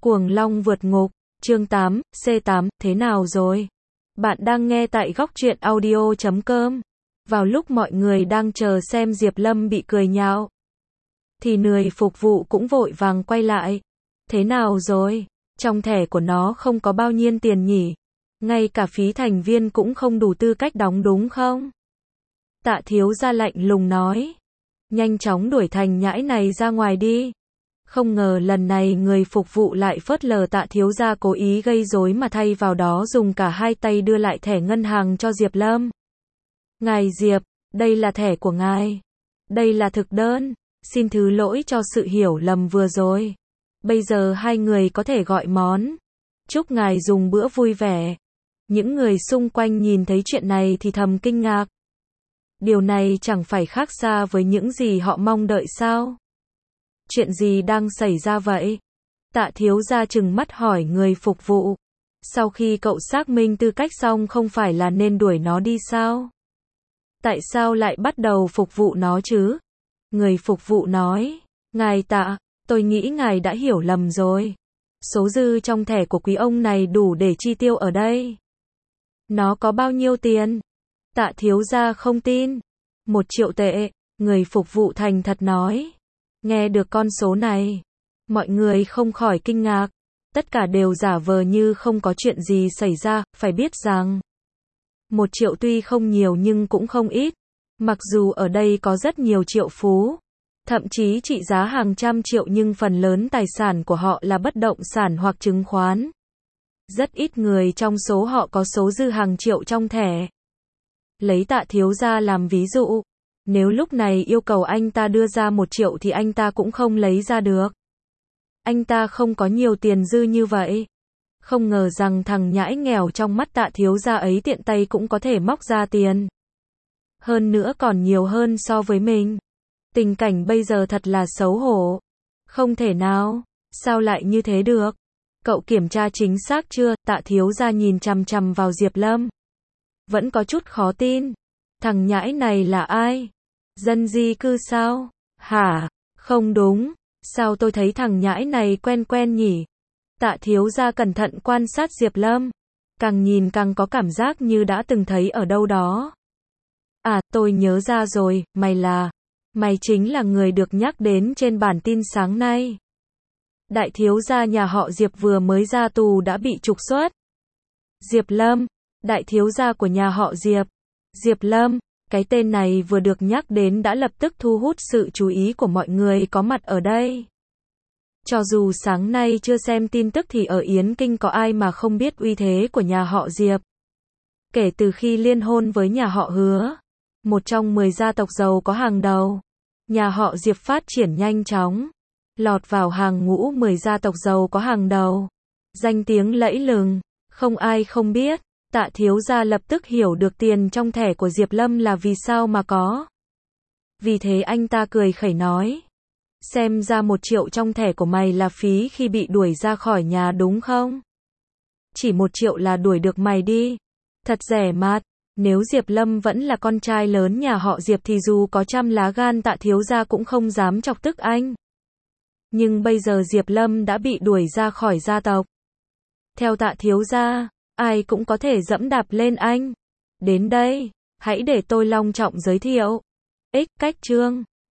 Cuồng Long vượt ngục, chương 8, C8, thế nào rồi? Bạn đang nghe tại góc truyện audio.com. Vào lúc mọi người đang chờ xem Diệp Lâm bị cười nhạo, thì người phục vụ cũng vội vàng quay lại. Thế nào rồi? Trong thẻ của nó không có bao nhiêu tiền nhỉ? Ngay cả phí thành viên cũng không đủ tư cách đóng đúng không? Tạ thiếu gia lạnh lùng nói. Nhanh chóng đuổi thằng nhãi này ra ngoài đi. Không ngờ lần này người phục vụ lại phớt lờ Tạ thiếu gia cố ý gây rối mà thay vào đó dùng cả hai tay đưa lại thẻ ngân hàng cho Diệp Lâm. Ngài Diệp, đây là thẻ của ngài. Đây là thực đơn. Xin thứ lỗi cho sự hiểu lầm vừa rồi. Bây giờ hai người có thể gọi món. Chúc ngài dùng bữa vui vẻ. Những người xung quanh nhìn thấy chuyện này thì thầm kinh ngạc. Điều này chẳng phải khác xa với những gì họ mong đợi sao? Chuyện gì đang xảy ra vậy? Tạ thiếu gia trừng mắt hỏi người phục vụ. Sau khi cậu xác minh tư cách xong không phải là nên đuổi nó đi sao? Tại sao lại bắt đầu phục vụ nó chứ? Người phục vụ nói. Ngài Tạ, tôi nghĩ ngài đã hiểu lầm rồi. Số dư trong thẻ của quý ông này đủ để chi tiêu ở đây. Nó có bao nhiêu tiền? Tạ thiếu gia không tin. 1 triệu tệ, người phục vụ thành thật nói. Nghe được con số này, mọi người không khỏi kinh ngạc. Tất cả đều giả vờ như không có chuyện gì xảy ra, phải biết rằng 1 triệu tuy không nhiều nhưng cũng không ít. Mặc dù ở đây có rất nhiều triệu phú, thậm chí trị giá hàng trăm triệu nhưng phần lớn tài sản của họ là bất động sản hoặc chứng khoán. Rất ít người trong số họ có số dư hàng triệu trong thẻ. Lấy Tạ thiếu gia làm ví dụ, nếu lúc này yêu cầu anh ta đưa ra 1 triệu thì anh ta cũng không lấy ra được. Anh ta không có nhiều tiền dư như vậy. Không ngờ rằng thằng nhãi nghèo trong mắt Tạ thiếu gia ấy tiện tay cũng có thể móc ra tiền. Hơn nữa còn nhiều hơn so với mình. Tình cảnh bây giờ thật là xấu hổ. Không thể nào, sao lại như thế được? Cậu kiểm tra chính xác chưa? Tạ thiếu gia nhìn chằm chằm vào Diệp Lâm. Vẫn có chút khó tin. Thằng nhãi này là ai? Dân di cư sao? Hả? Không đúng. Sao tôi thấy thằng nhãi này quen quen nhỉ? Tạ thiếu gia cẩn thận quan sát Diệp Lâm. Càng nhìn càng có cảm giác như đã từng thấy ở đâu đó. À, tôi nhớ ra rồi, mày chính là người được nhắc đến trên bản tin sáng nay. Đại thiếu gia nhà họ Diệp vừa mới ra tù đã bị trục xuất. Diệp Lâm, đại thiếu gia của nhà họ Diệp. Diệp Lâm, cái tên này vừa được nhắc đến đã lập tức thu hút sự chú ý của mọi người có mặt ở đây. Cho dù sáng nay chưa xem tin tức thì ở Yến Kinh có ai mà không biết uy thế của nhà họ Diệp. Kể từ khi liên hôn với nhà họ Hứa, một trong 10 gia tộc giàu có hàng đầu, nhà họ Diệp phát triển nhanh chóng, lọt vào hàng ngũ 10 gia tộc giàu có hàng đầu. Danh tiếng lẫy lừng, không ai không biết. Tạ thiếu gia lập tức hiểu được tiền trong thẻ của Diệp Lâm là vì sao mà có. Vì thế anh ta cười khẩy nói. Xem ra 1 triệu trong thẻ của mày là phí khi bị đuổi ra khỏi nhà đúng không? Chỉ 1 triệu là đuổi được mày đi. Thật rẻ mạt. Nếu Diệp Lâm vẫn là con trai lớn nhà họ Diệp thì dù có trăm lá gan Tạ thiếu gia cũng không dám chọc tức anh. Nhưng bây giờ Diệp Lâm đã bị đuổi ra khỏi gia tộc. Theo Tạ thiếu gia, ai cũng có thể dẫm đạp lên anh. Đến đây, hãy để tôi long trọng giới thiệu. Cách chương